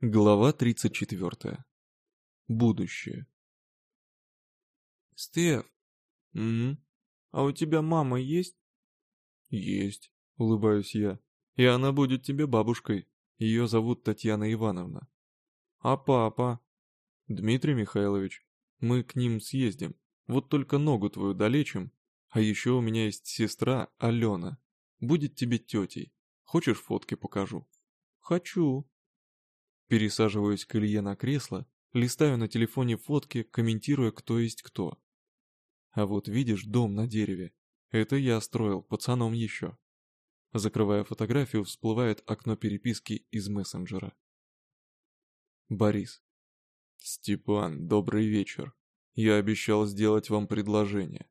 Глава 34. Будущее. Стеф, Угу. а у тебя мама есть? Есть, улыбаюсь я. И она будет тебе бабушкой. Ее зовут Татьяна Ивановна. А папа? Дмитрий Михайлович, мы к ним съездим. Вот только ногу твою долечим. А еще у меня есть сестра Алена. Будет тебе тетей. Хочешь, фотки покажу? Хочу. Пересаживаюсь к Илье на кресло, листаю на телефоне фотки, комментируя, кто есть кто. А вот видишь дом на дереве? Это я строил, пацаном еще. Закрывая фотографию, всплывает окно переписки из мессенджера. Борис. Степан, добрый вечер. Я обещал сделать вам предложение.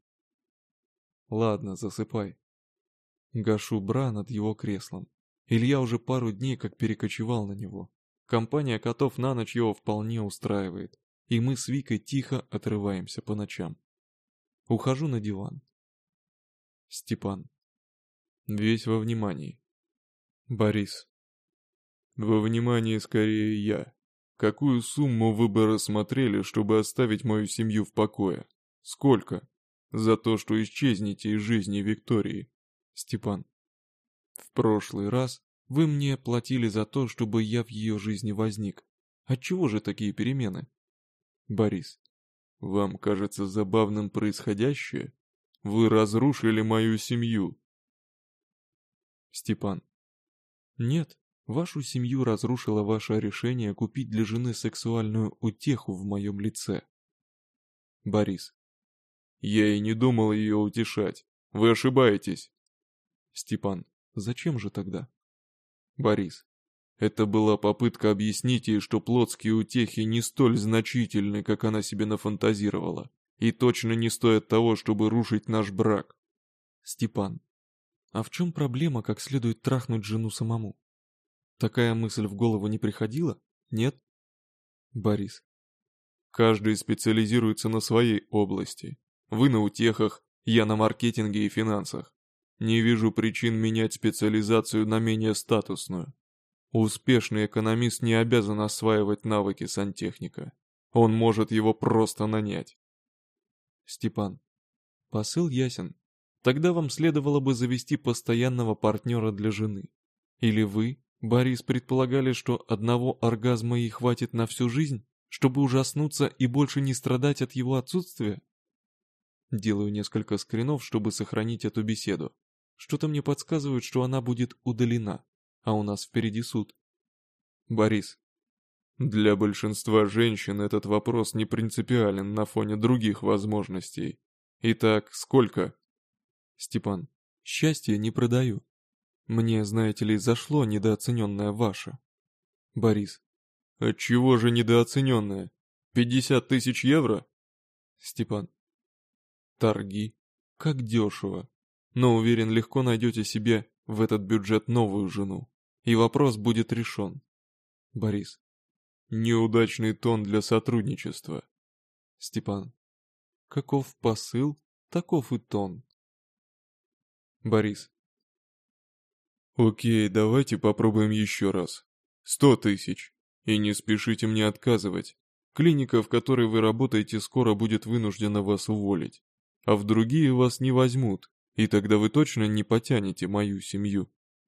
Ладно, засыпай. Гашу бра над его креслом. Илья уже пару дней как перекочевал на него. Компания котов на ночь его вполне устраивает. И мы с Викой тихо отрываемся по ночам. Ухожу на диван. Степан. Весь во внимании. Борис. Во внимании скорее я. Какую сумму вы бы рассмотрели, чтобы оставить мою семью в покое? Сколько? За то, что исчезнете из жизни Виктории. Степан. В прошлый раз вы мне платили за то, чтобы я в ее жизни возник. Отчего же такие перемены? Борис. Вам кажется забавным происходящее? Вы разрушили мою семью. Степан. Нет, вашу семью разрушило ваше решение купить для жены сексуальную утеху в моем лице. Борис. Я и не думал ее утешать. Вы ошибаетесь. Степан. Зачем же тогда? Борис. Это была попытка объяснить ей, что плотские утехи не столь значительны, как она себе нафантазировала, и точно не стоят того, чтобы рушить наш брак. Степан. А в чем проблема, как следует трахнуть жену самому? Такая мысль в голову не приходила? Нет? Борис. Каждый специализируется на своей области. Вы на утехах, я на маркетинге и финансах. Не вижу причин менять специализацию на менее статусную. Успешный экономист не обязан осваивать навыки сантехника. Он может его просто нанять. Степан. Посыл ясен. Тогда вам следовало бы завести постоянного партнера для жены. Или вы, Борис, предполагали, что одного оргазма ей хватит на всю жизнь, чтобы ужаснуться и больше не страдать от его отсутствия? Делаю несколько скринов, чтобы сохранить эту беседу. Что-то мне подсказывает, что она будет удалена, а у нас впереди суд. Борис. Для большинства женщин этот вопрос не принципиален на фоне других возможностей. Итак, сколько? Степан. Счастье не продаю. Мне, знаете ли, зашло недооцененное ваше. Борис. Отчего же недооцененное? 50 тысяч евро? Степан. Торги. Как дешево. Но уверен, легко найдете себе в этот бюджет новую жену. И вопрос будет решен. Борис. Неудачный тон для сотрудничества. Степан. Каков посыл, таков и тон. Борис. Окей, давайте попробуем еще раз. 100 тысяч. И не спешите мне отказывать. Клиника, в которой вы работаете, скоро будет вынуждена вас уволить. А в другие вас не возьмут, и тогда вы точно не потянете мою семью.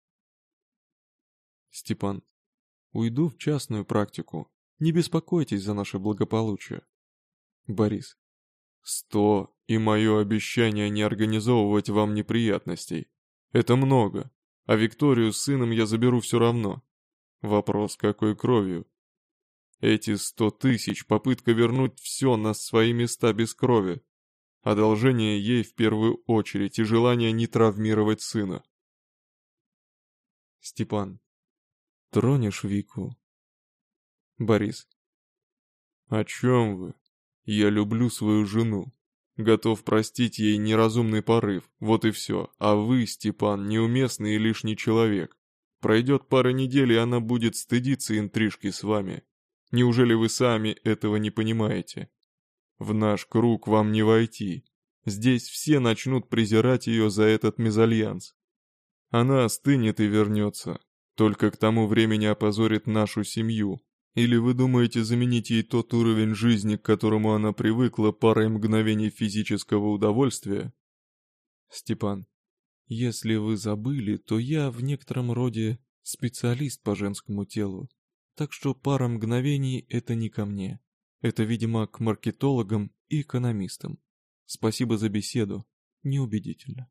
Степан. Уйду в частную практику. Не беспокойтесь за наше благополучие. Борис. 100, и мое обещание не организовывать вам неприятностей. Это много, а Викторию с сыном я заберу все равно. Вопрос, какой кровью? Эти 100 тысяч — попытка вернуть все на свои места без крови. Одолжение ей в первую очередь и желание не травмировать сына. Степан. Тронешь Вику? Борис. О чем вы? Я люблю свою жену. Готов простить ей неразумный порыв, вот и все. А вы, Степан, неуместный и лишний человек. Пройдет пара недель, и она будет стыдиться интрижки с вами. Неужели вы сами этого не понимаете? В наш круг вам не войти. Здесь все начнут презирать ее за этот мезальянс. Она остынет и вернется. Только к тому времени опозорит нашу семью. Или вы думаете заменить ей тот уровень жизни, к которому она привыкла, парой мгновений физического удовольствия? Степан, если вы забыли, то я в некотором роде специалист по женскому телу, так что пара мгновений — это не ко мне. Это, видимо, к маркетологам и экономистам. Спасибо за беседу. Неубедительно.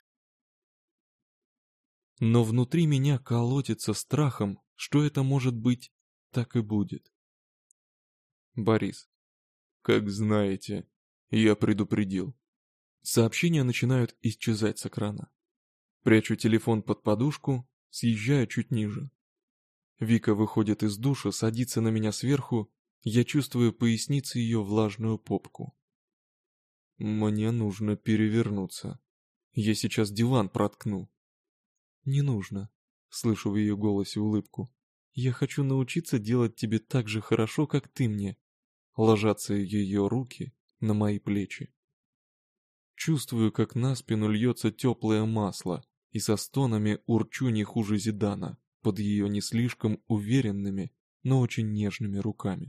Но внутри меня колотится страхом, что это может быть, так и будет. Борис. Как знаете, я предупредил. Сообщения начинают исчезать с экрана. Прячу телефон под подушку, съезжаю чуть ниже. Вика выходит из душа, садится на меня сверху, я чувствую поясницей ее влажную попку. Мне нужно перевернуться. Я сейчас диван проткну. Не нужно. Слышу в ее голосе улыбку. Я хочу научиться делать тебе так же хорошо, как ты мне. Ложатся ее руки на мои плечи. Чувствую, как на спину льется теплое масло, и со стонами урчу не хуже Зидана под ее не слишком уверенными, но очень нежными руками.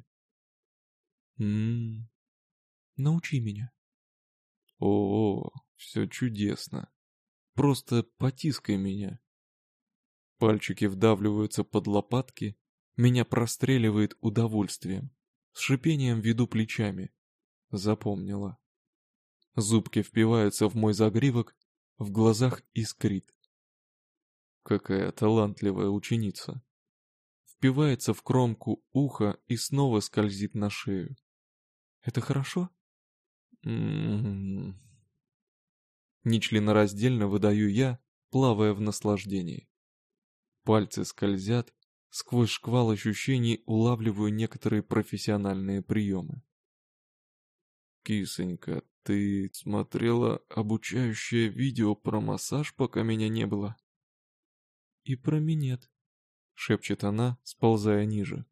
Научи меня. О, все чудесно. Просто потискай меня. Пальчики вдавливаются под лопатки, меня простреливает удовольствием. С шипением веду плечами. Запомнила. Зубки впиваются в мой загривок, в глазах искрит. Какая талантливая ученица. Впивается в кромку уха и снова скользит на шею. Это хорошо? Нечленораздельно выдаю я, плавая в наслаждении. Пальцы скользят, сквозь шквал ощущений улавливаю некоторые профессиональные приемы. Кисонька, ты смотрела обучающее видео про массаж, пока меня не было? И про минет, шепчет она, сползая ниже.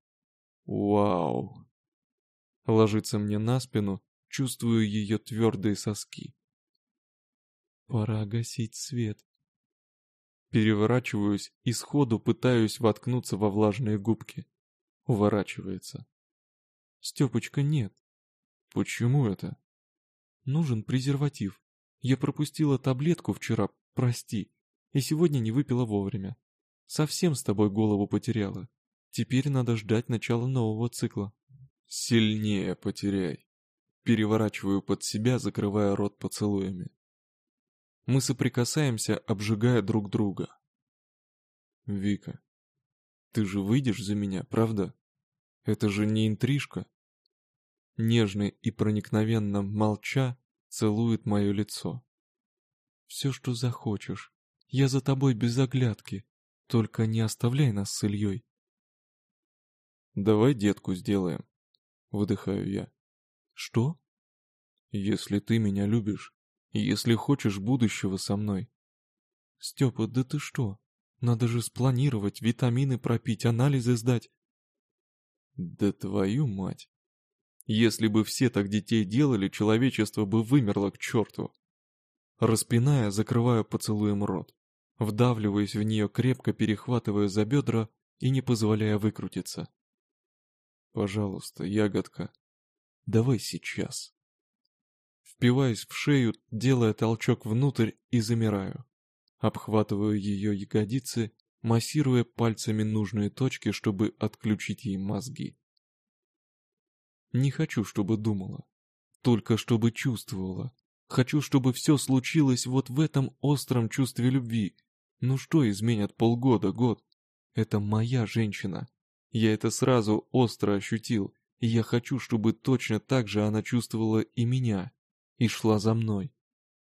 Вау! Ложится мне на спину, чувствую ее твердые соски. Пора гасить свет. Переворачиваюсь и сходу пытаюсь воткнуться во влажные губки. Уворачивается. Степочка, нет. Почему это? Нужен презерватив. Я пропустила таблетку вчера, прости, и сегодня не выпила вовремя. Совсем с тобой голову потеряла. Теперь надо ждать начала нового цикла. Сильнее потеряй. Переворачиваю под себя, закрывая рот поцелуями. Мы соприкасаемся, обжигая друг друга. Вика, ты же выйдешь за меня, правда? Это же не интрижка. Нежно и проникновенно молча целует мое лицо. Все, что захочешь. Я за тобой без оглядки. Только не оставляй нас с Ильей. Давай детку сделаем. Выдыхаю я. Что? Если ты меня любишь, если хочешь будущего со мной. Степа, да ты что? Надо же спланировать, витамины пропить, анализы сдать. Да твою мать. Если бы все так детей делали, человечество бы вымерло к черту. Распиная, закрываю поцелуем рот. Вдавливаясь в нее, крепко перехватывая за бедра и не позволяя выкрутиться. Пожалуйста, ягодка. Давай сейчас. Впиваюсь в шею, делая толчок внутрь и замираю. Обхватываю ее ягодицы, массируя пальцами нужные точки, чтобы отключить ей мозги. Не хочу, чтобы думала. Только чтобы чувствовала. Хочу, чтобы все случилось вот в этом остром чувстве любви. Ну что изменят полгода, год? Это моя женщина. Я это сразу остро ощутил, и я хочу, чтобы точно так же она чувствовала и меня, и шла за мной.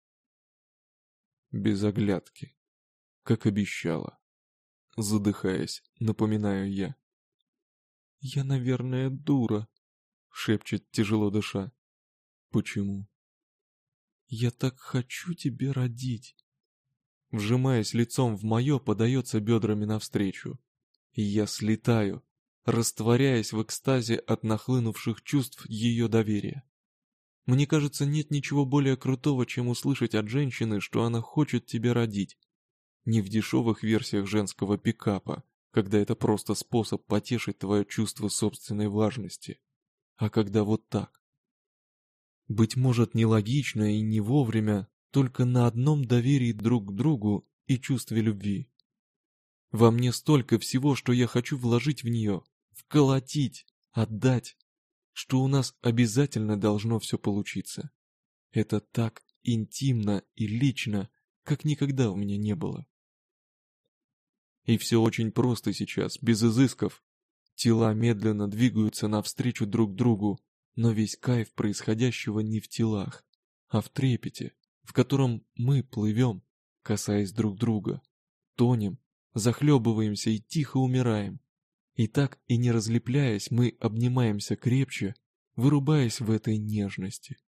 Без оглядки, как обещала. Задыхаясь, напоминаю я. Я, наверное, дура, шепчет, тяжело дыша. Почему? Я так хочу тебе родить. Вжимаясь лицом в мое, подается бедрами навстречу. И я слетаю, растворяясь в экстазе от нахлынувших чувств ее доверия. Мне кажется, нет ничего более крутого, чем услышать от женщины, что она хочет тебя родить. Не в дешевых версиях женского пикапа, когда это просто способ потешить твое чувство собственной важности, а когда вот так. Быть может, нелогично и не вовремя, только на одном доверии друг к другу и чувстве любви. Во мне столько всего, что я хочу вложить в нее, вколотить, отдать, что у нас обязательно должно все получиться. Это так интимно и лично, как никогда у меня не было. И все очень просто сейчас, без изысков. Тела медленно двигаются навстречу друг другу, но весь кайф происходящего не в телах, а в трепете, в котором мы плывем, касаясь друг друга, тонем, захлебываемся и тихо умираем. И так и не разлепляясь, мы обнимаемся крепче, вырубаясь в этой нежности.